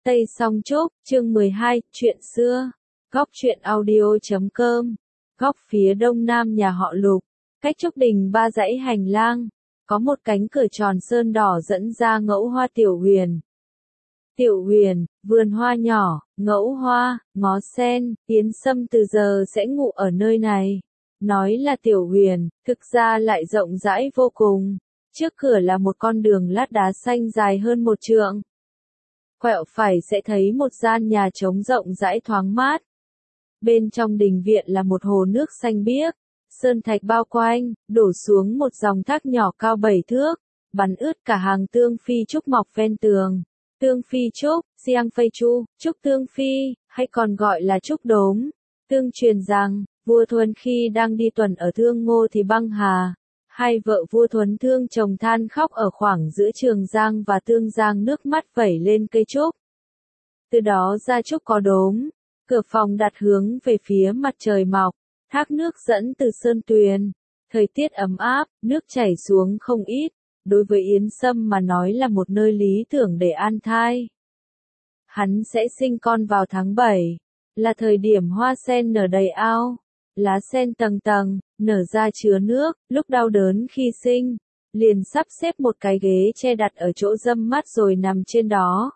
Tây Song Trúc, chương 12, chuyện xưa. Góc truyện audio.com. Góc phía đông nam nhà họ Lục, cách Trúc Đình 3 dãy hành lang, có một cánh cửa tròn sơn đỏ dẫn ra ngẫu hoa Tiểu Huyền. Tiểu Huyền, vườn hoa nhỏ, ngẫu hoa, ngó sen, Yến Sâm từ giờ sẽ ngủ ở nơi này. Nói là Tiểu Huyền, thực ra lại rộng rãi vô cùng. Trước cửa là một con đường lát đá xanh dài hơn 1 trượng. Quẹo phải sẽ thấy một gian nhà trống rộng rãi thoáng mát. Bên trong đình viện là một hồ nước xanh biếc, sơn thạch bao quanh, đổ xuống một dòng thác nhỏ cao 7 thước, bắn ướt cả hàng tương phi trúc mọc ven tường. Tương phi trúc, Siang Phây Chu, trúc tương phi, hay còn gọi là trúc đốm. Tương truyền rằng, vua Thuần khi đang đi tuần ở Thương Ngô thì băng hà. Hai vợ vua Thuần thương chồng than khóc ở khoảng giữa Trường Giang và Tương Giang, nước mắt vẩy lên cây trúc. Từ đó ra trúc có đốm, cửa phòng đặt hướng về phía mặt trời mọc, thác nước dẫn từ sơn tuyền. Thời tiết ấm áp, nước chảy xuống không ít, đối với Yến Sâm mà nói là một nơi lý tưởng để an thai. Hắn sẽ sinh con vào tháng 7, là thời điểm hoa sen nở đầy ao. Lá sen tầng tầng, nở ra chứa nước, lúc đau đớn khi sinh, liền sắp xếp một cái ghế che đặt ở chỗ râm mát rồi nằm trên đó.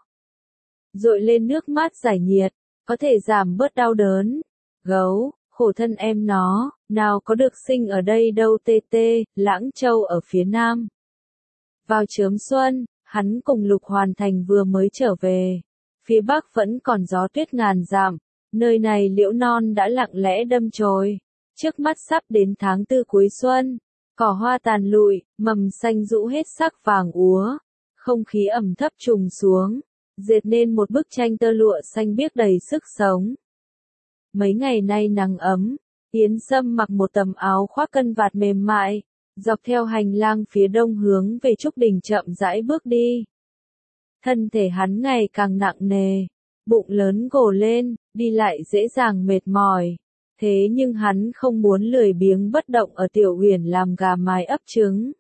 Dội lên nước mát giải nhiệt, có thể giảm bớt đau đớn. Gấu, khổ thân em nó, nào có được sinh ở đây đâu tê tê, Lãng Châu ở phía nam. Vào chớm xuân, hắn cùng Lục Hoàn Thành vừa mới trở về. Phía bắc vẫn còn gió tuyết ngàn dặm. Nơi này liễu non đã lặng lẽ đâm chồi, trước mắt sắp đến tháng 4 cuối xuân, cỏ hoa tàn lụi, mầm xanh rũ hết sắc vàng úa, không khí ẩm thấp trùng xuống, dệt nên một bức tranh tơ lụa xanh biếc đầy sức sống. Mấy ngày nay nắng ấm, Yến Sâm mặc một tấm áo khoác cân vạt mềm mại, dọc theo hành lang phía đông hướng về Trúc Đình chậm rãi bước đi. Thân thể hắn ngày càng nặng nề. Bụng lớn gồ lên, đi lại dễ dàng mệt mỏi. Thế nhưng hắn không muốn lười biếng bất động ở Tiểu Huyền làm gà mái ấp trứng.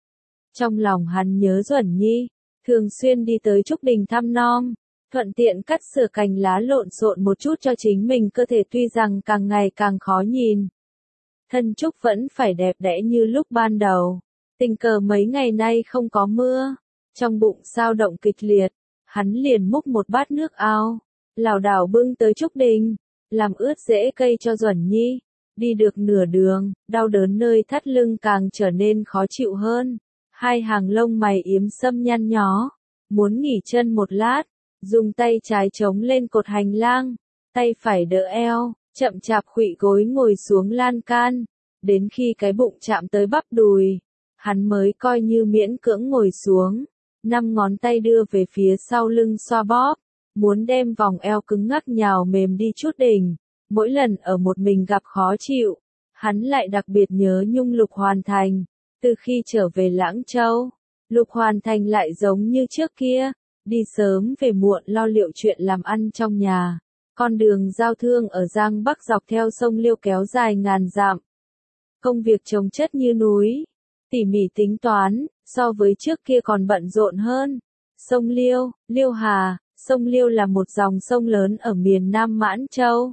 Trong lòng hắn nhớ Duẩn Nhi, thường xuyên đi tới Trúc Đình thăm nom, thuận tiện cắt sửa cành lá lộn xộn một chút cho chính mình. Cơ thể tuy rằng càng ngày càng khó nhìn, thân Trúc vẫn phải đẹp đẽ như lúc ban đầu. Tình cờ mấy ngày nay không có mưa, trong bụng dao động kịch liệt. Hắn liền múc một bát nước ao, lảo đảo bưng tới Trúc Đình, làm ướt rễ cây cho Duẩn Nhi. Đi được nửa đường, đau đớn nơi thắt lưng càng trở nên khó chịu hơn. Hai hàng lông mày Yến Sâm nhăn nhó, muốn nghỉ chân một lát, dùng tay trái chống lên cột hành lang, tay phải đỡ eo, chậm chạp khuỵu gối ngồi xuống lan can. Đến khi cái bụng chạm tới bắp đùi, hắn mới coi như miễn cưỡng ngồi xuống. 5 ngón tay đưa về phía sau lưng xoa bóp, muốn đem vòng eo cứng ngắc nhào mềm đi chút đỉnh. Mỗi lần ở một mình gặp khó chịu, hắn lại đặc biệt nhớ nhung Lục Hoàn Thành. Từ khi trở về Lãng Châu, Lục Hoàn Thành lại giống như trước kia, đi sớm về muộn lo liệu chuyện làm ăn trong nhà. Con đường giao thương ở Giang Bắc dọc theo sông Liêu kéo dài ngàn dặm. Công việc chồng chất như núi, tỉ mỉ tính toán, so với trước kia còn bận rộn hơn. Sông Liêu, Liêu Hà, sông Liêu là một dòng sông lớn ở miền Nam Mãn Châu.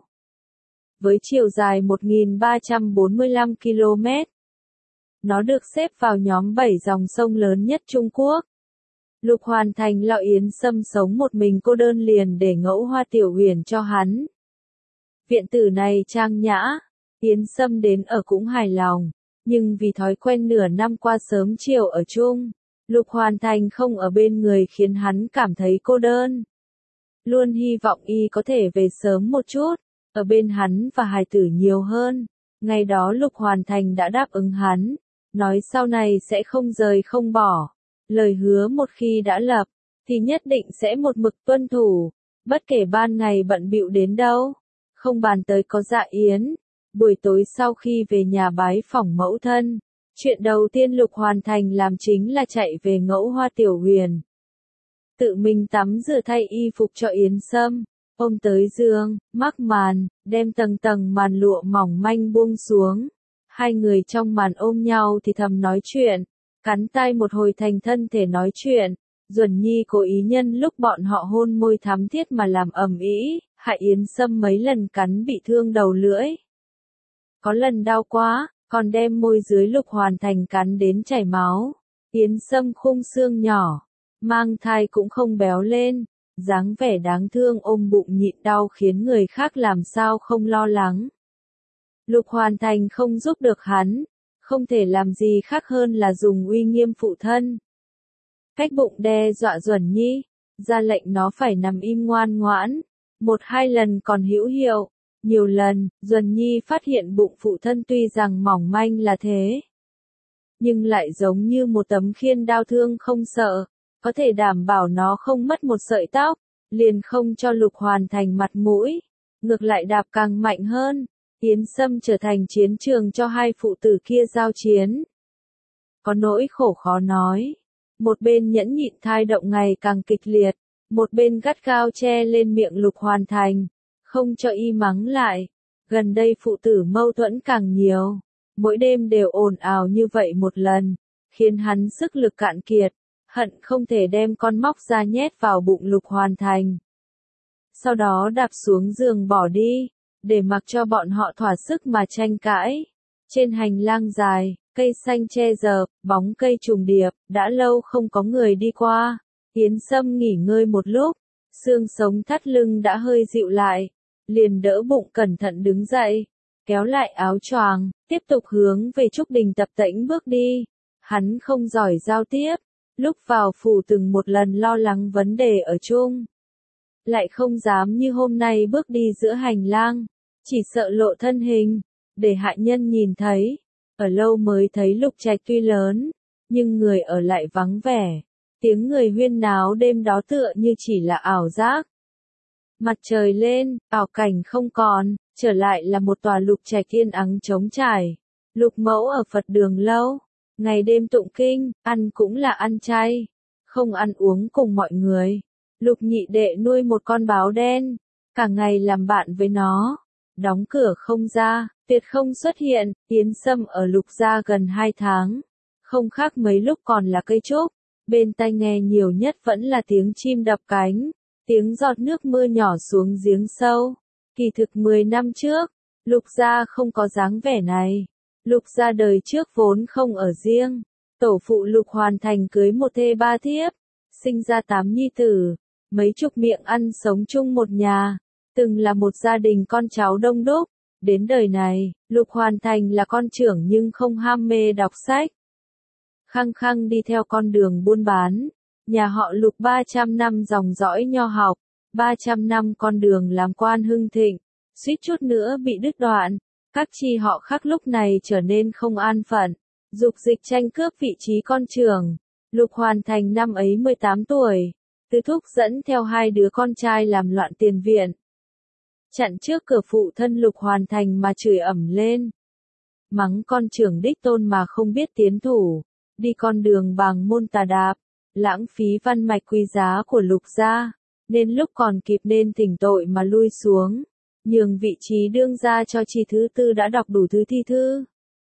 Với chiều dài 1.345 km. Nó được xếp vào nhóm 7 dòng sông lớn nhất Trung Quốc. Lục Hoàn Thành lo Yến Sâm sống một mình cô đơn liền để ngẫu hoa Tiểu Huyền cho hắn. Viện tử này trang nhã, Yến Sâm đến ở cũng hài lòng. Nhưng vì thói quen nửa năm qua sớm chiều ở chung, Lục Hoàn Thành không ở bên người khiến hắn cảm thấy cô đơn. Luôn hy vọng y có thể về sớm một chút, ở bên hắn và hài tử nhiều hơn. Ngày đó Lục Hoàn Thành đã đáp ứng hắn, nói sau này sẽ không rời không bỏ. Lời hứa một khi đã lập, thì nhất định sẽ một mực tuân thủ, bất kể ban ngày bận bịu đến đâu. Không bàn tới có dạ yến. Buổi tối sau khi về nhà bái phỏng mẫu thân, chuyện đầu tiên Lục Hoàn Thành làm chính là chạy về ngẫu hoa Tiểu Huyền. Tự mình tắm rửa thay y phục cho Yến Sâm, ôm tới giường, mắc màn, đem tầng tầng màn lụa mỏng manh buông xuống. Hai người trong màn ôm nhau thì thầm nói chuyện, cắn tai một hồi thành thân thể nói chuyện. Duẩn Nhi cố ý nhân lúc bọn họ hôn môi thắm thiết mà làm ầm ĩ, hại Yến Sâm mấy lần cắn bị thương đầu lưỡi. Có lần đau quá, còn đem môi dưới Lục Hoàn Thành cắn đến chảy máu. Yến Sâm khung xương nhỏ, mang thai cũng không béo lên, dáng vẻ đáng thương ôm bụng nhịn đau khiến người khác làm sao không lo lắng. Lục Hoàn Thành không giúp được hắn, không thể làm gì khác hơn là dùng uy nghiêm phụ thân. Cách bụng đe dọa Duẩn Nhi, ra lệnh nó phải nằm im ngoan ngoãn, 1-2 lần còn hữu hiệu, nhiều lần, Duẩn Nhi phát hiện bụng phụ thân tuy rằng mỏng manh là thế, nhưng lại giống như một tấm khiên đao thương không sợ, có thể đảm bảo nó không mất một sợi tóc, liền không cho Lục Hoàn Thành mặt mũi, ngược lại đạp càng mạnh hơn. Yến Sâm trở thành chiến trường cho hai phụ tử kia giao chiến. Có nỗi khổ khó nói. Một bên nhẫn nhịn thai động ngày càng kịch liệt, một bên gắt gao che lên miệng Lục Hoàn Thành, không cho y mắng lại. Gần đây phụ tử mâu thuẫn càng nhiều, mỗi đêm đều ồn ào như vậy một lần, khiến hắn sức lực cạn kiệt, hận không thể đem con móc ra nhét vào bụng Lục Hoàn Thành. Sau đó đạp xuống giường bỏ đi, để mặc cho bọn họ thỏa sức mà tranh cãi. Trên hành lang dài, cây xanh che rợp, bóng cây trùng điệp, đã lâu không có người đi qua. Yến Sâm nghỉ ngơi một lúc, xương sống thắt lưng đã hơi dịu lại, liền đỡ bụng cẩn thận đứng dậy, kéo lại áo choàng, tiếp tục hướng về Trúc Đình tập tễnh bước đi. Hắn không giỏi giao tiếp, lúc vào phủ từng một lần lo lắng vấn đề ở chung, lại không dám như hôm nay bước đi giữa hành lang, chỉ sợ lộ thân hình, để hạ nhân nhìn thấy. Ở lâu mới thấy Lục Trạch tuy lớn, nhưng người ở lại vắng vẻ, tiếng người huyên náo đêm đó tựa như chỉ là ảo giác. Mặt trời lên, ảo cảnh không còn, trở lại là một tòa Lục Trạch yên ắng trống trải. Lục Mẫu ở Phật đường lâu, ngày đêm tụng kinh, ăn cũng là ăn chay, không ăn uống cùng mọi người. Lục nhị đệ nuôi một con báo đen, cả ngày làm bạn với nó, đóng cửa không ra, tuyệt không xuất hiện. Yến Sâm ở Lục gia gần 2 tháng, không khác mấy lúc còn là cây trúc, bên tai nghe nhiều nhất vẫn là tiếng chim đập cánh, tiếng giọt nước mưa nhỏ xuống giếng sâu. Kỳ thực 10 năm trước, Lục gia không có dáng vẻ này. Lục gia đời trước vốn không ở riêng, tổ phụ Lục Hoàn Thành cưới một thê 3 thiếp, sinh ra 8 nhi tử, mấy chục miệng ăn sống chung một nhà, từng là một gia đình con cháu đông đúc. Đến đời này, Lục Hoàn Thành là con trưởng nhưng không ham mê đọc sách, khăng khăng đi theo con đường buôn bán. Nhà họ Lục 300 năm dòng dõi nho học, 300 năm con đường làm quan hưng thịnh, suýt chút nữa bị đứt đoạn. Các chi họ khác lúc này trở nên không an phận, dục dịch tranh cướp vị trí con trưởng. Lục Hoàn Thành năm ấy 18 tuổi, Tứ Thúc dẫn theo 2 đứa con trai làm loạn tiền viện, chặn trước cửa phụ thân Lục Hoàn Thành mà chửi ẩm lên. Mắng con trưởng đích tôn mà không biết tiến thủ, đi con đường bàng môn tà đạp, lãng phí văn mạch quý giá của Lục gia, nên lúc còn kịp nên thỉnh tội mà lui xuống, nhường vị trí đương gia cho chi thứ tư đã đọc đủ thứ thi thư.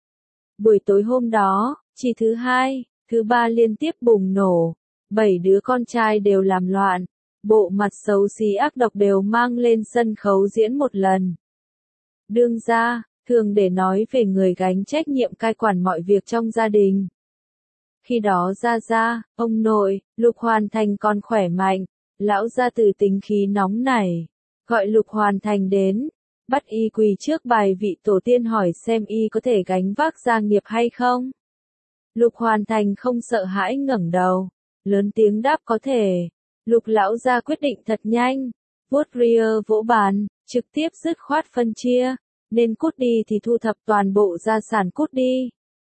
Buổi tối hôm đó, chi thứ 2, thứ 3 liên tiếp bùng nổ, 7 đứa con trai đều làm loạn, bộ mặt xấu xí ác độc đều mang lên sân khấu diễn một lần. Đương gia, thường để nói về người gánh trách nhiệm cai quản mọi việc trong gia đình. Khi đó gia gia, ông nội, Lục Hoàn Thành còn khỏe mạnh, lão gia tử tính khí nóng nảy, gọi Lục Hoàn Thành đến, bắt y quỳ trước bài vị tổ tiên hỏi xem y có thể gánh vác gia nghiệp hay không. Lục Hoàn Thành không sợ hãi ngẩng đầu, lớn tiếng đáp có thể. Lục lão gia quyết định thật nhanh, vuốt ria vỗ bàn, trực tiếp dứt khoát phân chia, nên cút đi thì thu thập toàn bộ gia sản cút đi.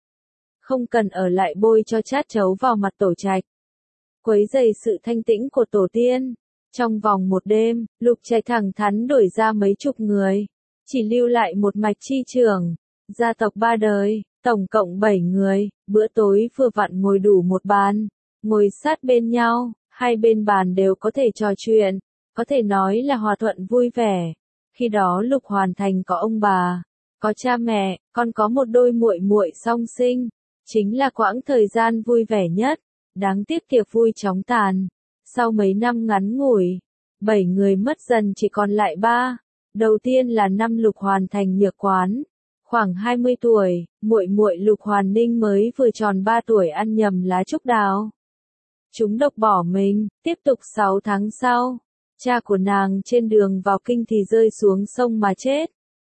Không cần ở lại bôi cho chát chấu vào mặt tổ trạch, quấy rầy sự thanh tĩnh của tổ tiên. Trong vòng một đêm, Lục Trạch thẳng thắn đổi ra mấy chục người, chỉ lưu lại một mạch chi trưởng, gia tộc 3 đời, tổng cộng 7 người, bữa tối vừa vặn ngồi đủ một bàn, ngồi sát bên nhau, hai bên bàn đều có thể trò chuyện, có thể nói là hòa thuận vui vẻ. Khi đó Lục Hoàn Thành có ông bà, có cha mẹ, còn có một đôi muội muội song sinh, chính là quãng thời gian vui vẻ nhất. Đáng tiếc tiệc vui chóng tàn. Sau mấy năm ngắn ngủi, 7 người mất dần chỉ còn lại 3. Đầu tiên là năm Lục Hoàn Thành Nhược Quán, khoảng 20 tuổi, muội muội Lục Hoàn Ninh mới vừa tròn 3 tuổi ăn nhầm lá trúc đào. Chúng độc bỏ mình, tiếp tục 6 tháng sau, cha của nàng trên đường vào kinh thì rơi xuống sông mà chết.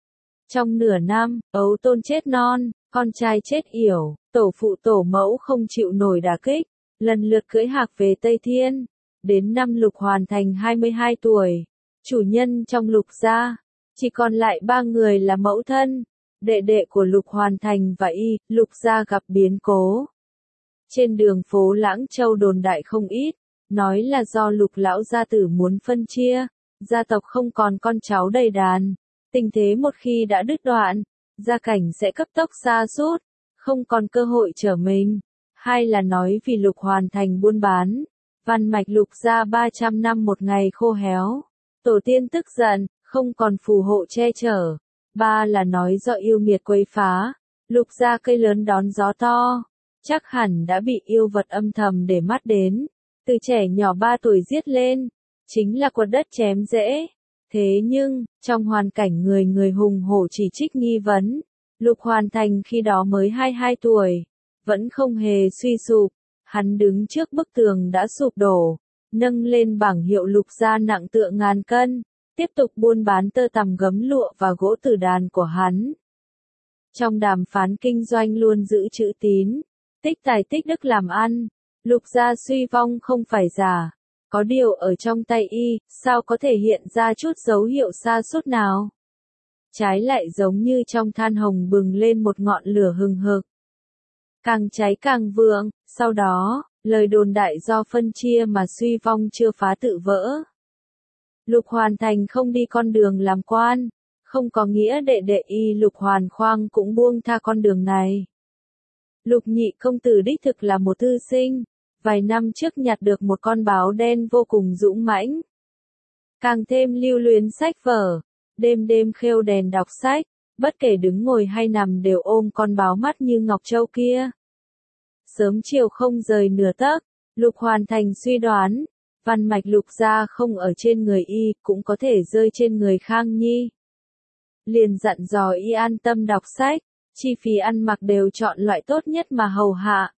Trong nửa năm, ấu tôn chết non, con trai chết yểu, tổ phụ tổ mẫu không chịu nổi đả kích, lần lượt cưỡi hạc về Tây Thiên. Đến năm Lục Hoàn Thành 22 tuổi, chủ nhân trong Lục gia, chỉ còn lại 3 người là mẫu thân, đệ đệ của Lục Hoàn Thành và Lục gia gặp biến cố. Trên đường phố Lãng Châu đồn đại không ít, nói là do Lục lão gia tử muốn phân chia, gia tộc không còn con cháu đầy đàn, tình thế một khi đã đứt đoạn, gia cảnh sẽ cấp tốc sa sút, không còn cơ hội trở mình. Hai là nói vì Lục Hoàn Thành buôn bán, văn mạch Lục gia 300 năm một ngày khô héo, tổ tiên tức giận, không còn phù hộ che chở. Ba là nói do yêu nghiệt quấy phá, Lục gia cây lớn đón gió to, chắc hẳn đã bị yêu vật âm thầm để mắt đến, từ trẻ nhỏ 3 tuổi giết lên, chính là quật đất chém rễ. Thế nhưng, trong hoàn cảnh người người hùng hổ chỉ trích nghi vấn, Lục Hoàn Thành khi đó mới 22 tuổi, vẫn không hề suy sụp, hắn đứng trước bức tường đã sụp đổ, nâng lên bảng hiệu Lục gia nặng tựa ngàn cân, tiếp tục buôn bán tơ tằm gấm lụa và gỗ tử đàn của hắn. Trong đàm phán kinh doanh luôn giữ chữ tín, tích tài tích đức làm ăn, Lục gia suy vong không phải giả. Có điều ở trong tay sao có thể hiện ra chút dấu hiệu sa sút nào? Trái lại giống như trong than hồng bừng lên một ngọn lửa hừng hực. Càng cháy càng vượng, sau đó, lời đồn đại do phân chia mà suy vong chưa phá tự vỡ. Lục Hoàn Thành không đi con đường làm quan, không có nghĩa đệ đệ Lục Hoàn Khoang cũng buông tha con đường này. Lục nhị công tử đích thực là một thư sinh, vài năm trước nhặt được một con báo đen vô cùng dũng mãnh. Càng thêm lưu luyến sách vở, đêm đêm khêu đèn đọc sách, bất kể đứng ngồi hay nằm đều ôm con báo mắt như ngọc châu kia. Sớm chiều không rời nửa tấc, Lục Hoàn Thành suy đoán, văn mạch Lục gia không ở trên người cũng có thể rơi trên người Khang Nhi. Liền dặn dò an tâm đọc sách, chi phí ăn mặc đều chọn loại tốt nhất mà hầu hạ.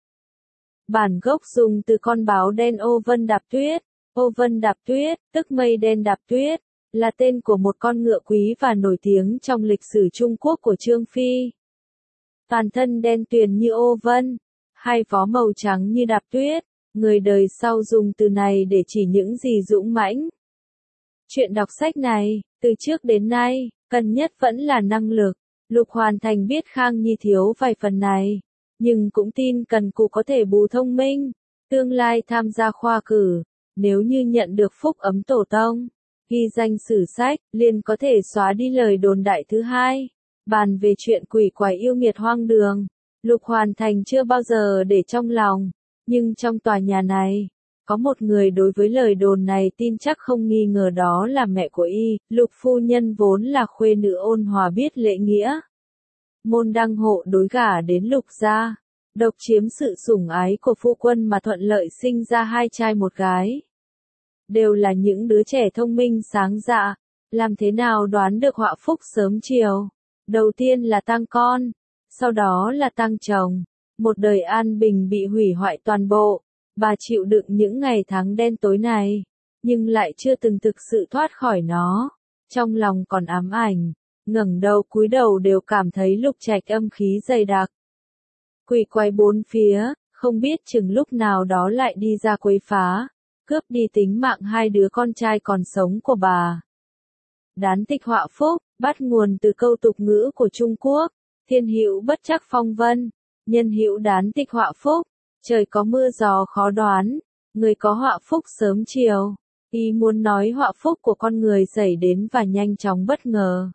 Bản gốc dùng từ con báo đen Ô Vân Đạp Tuyết. Ô Vân Đạp Tuyết, tức mây đen đạp tuyết, là tên của một con ngựa quý và nổi tiếng trong lịch sử Trung Quốc của Trương Phi. Toàn thân đen tuyền như ô vân, hai vó màu trắng như đạp tuyết, người đời sau dùng từ này để chỉ những gì dũng mãnh. Chuyện đọc sách này, từ trước đến nay, cần nhất vẫn là năng lực. Lục Hoàn Thành biết Khang Nhi thiếu vài phần này, nhưng cũng tin cần cù có thể bù thông minh, tương lai tham gia khoa cử, nếu như nhận được phúc ấm tổ tông, ghi danh sử sách, liền có thể xóa đi lời đồn đại thứ hai. Bàn về chuyện quỷ quái yêu nghiệt hoang đường, Lục Hoàn Thành chưa bao giờ để trong lòng, nhưng trong tòa nhà này, có một người đối với lời đồn này tin chắc không nghi ngờ, đó là mẹ của Lục phu nhân vốn là khuê nữ ôn hòa biết lễ nghĩa. Môn đăng hộ đối gả đến Lục gia, độc chiếm sự sủng ái của phu quân mà thuận lợi sinh ra 2 trai 1 gái. Đều là những đứa trẻ thông minh sáng dạ, làm thế nào đoán được họa phúc sớm chiều. Đầu tiên là tang con, sau đó là tang chồng, một đời an bình bị hủy hoại toàn bộ. Bà chịu đựng những ngày tháng đen tối này, nhưng lại chưa từng thực sự thoát khỏi nó. Trong lòng còn ám ảnh, ngẩng đầu cúi đầu đều cảm thấy Lục Trạch âm khí dày đặc. Quỷ quái bốn phía, không biết chừng lúc nào đó lại đi ra quấy phá, cướp đi tính mạng 2 đứa con trai còn sống của bà. Đán tịch họa phúc, bắt nguồn từ câu tục ngữ của Trung Quốc, thiên hữu bất trắc phong vân, nhân hữu đán tịch họa phúc. Trời có mưa gió khó đoán, người có họa phúc sớm chiều. Muốn nói họa phúc của con người xảy đến và nhanh chóng bất ngờ.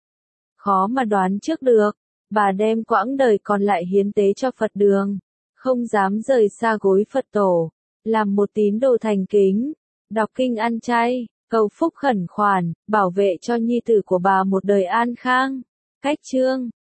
Khó mà đoán trước được, bà đem quãng đời còn lại hiến tế cho Phật đường, không dám rời xa gối Phật tổ, làm một tín đồ thành kính, đọc kinh ăn chay, cầu phúc khẩn khoản, bảo vệ cho nhi tử của bà một đời an khang. Cách chương